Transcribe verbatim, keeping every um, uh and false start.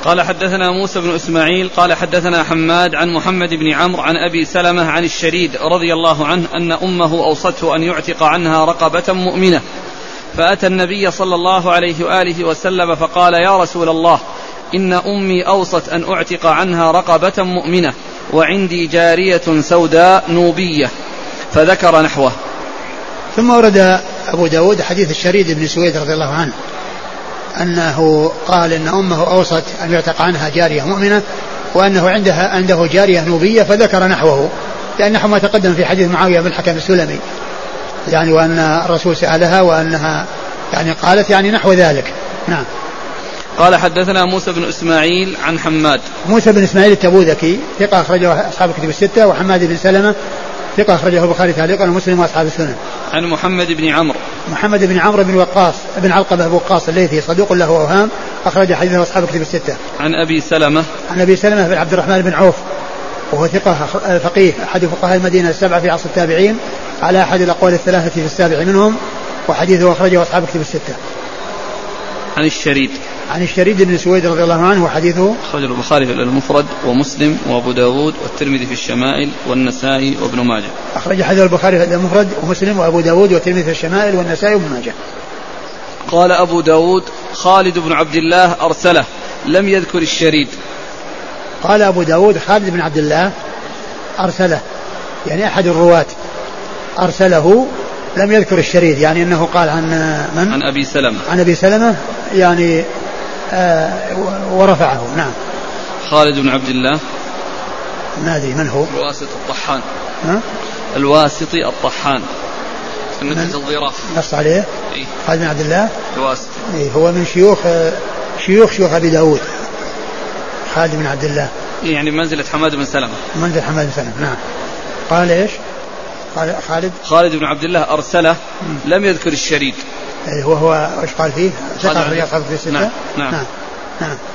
قال حدثنا موسى بن إسماعيل قال حدثنا حماد عن محمد بن عمرو عن أبي سلمة عن الشريد رضي الله عنه أن أمه أوصته أن يعتق عنها رقبة مؤمنة، فأتى النبي صلى الله عليه وآله وسلم فقال يا رسول الله إن أمي أوصت أن أعتق عنها رقبة مؤمنة وعندي جارية سوداء نوبية، فذكر نحوه. ثم ورد أبو داود حديث الشريد بن سويد رضي الله عنه أنه قال إن أمه أوصت أن يعتق عنها جارية مؤمنة وأنه عندها عنده جارية نوبية، فذكر نحوه، لأنه ما تقدم في حديث معاوية بن الحكم السلمي، يعني وأن الرسول سألها وأنها يعني قالت يعني نحو ذلك. نعم. قال حدثنا موسى بن إسماعيل عن حماد. موسى بن إسماعيل التبوذكي ثقة أخرجه أصحاب الكتب الستة، وحماد بن سلمة ثقة أخرجه البخاري تعليقا ومسلم وأصحاب السنن. عن محمد بن عمرو. محمد بن عمرو بن وقاص بن علقمة بن وقاص الليثي صدوق له أوهام، أخرج حديثه أصحاب الكتب الستة. عن أبي سلمة. عن أبي سلمة بن عبد الرحمن بن عوف وهو ثقة فقيه أحد فقهاء المدينة السبعة في عصر التابعين على أحد الأقوال الثلاثة في السابع منهم، وحديثه أخرجه أصحاب الكتب الستة. عن الشريد. عن الشريد بن سويد رضي الله عنه وحديثه أخرجه البخاري في المفرد ومسلم وأبو داود والترمذي في الشمائل والنسائي وابن ماجه. أخرج حديث البخاري في المفرد ومسلم وأبو داود والترمذي في الشمائل والنسائي وابن ماجه. قال أبو داود خالد بن عبد الله أرسله لم يذكر الشريد. قال أبو داود خالد بن عبد الله أرسله، يعني أحد الرواة أرسله لم يذكر الشريد، يعني أنه قال عن من؟ عن أبي سلمة. عن أبي سلمة يعني آه ورفعه. نعم. خالد بن عبد الله ما أدري من هو. الواسط الطحان. ها؟ الواسطي الطحان في نزهة الظراف نص عليه. إيه؟ خالد بن عبد الله الواسطي. إيه هو من شيوخ شيوخ شيوخ أبي داود خالد بن عبد الله، يعني منزلة حماد بن سلمة. منزل حماد بن سلمة. نعم. قال إيش؟ قال خالد خالد بن عبد الله أرسله لم يذكر الشريد. إيه وهو إيش قال فيه؟ ثقة في أصحاب الستة. نعم. نعم. نعم. نعم.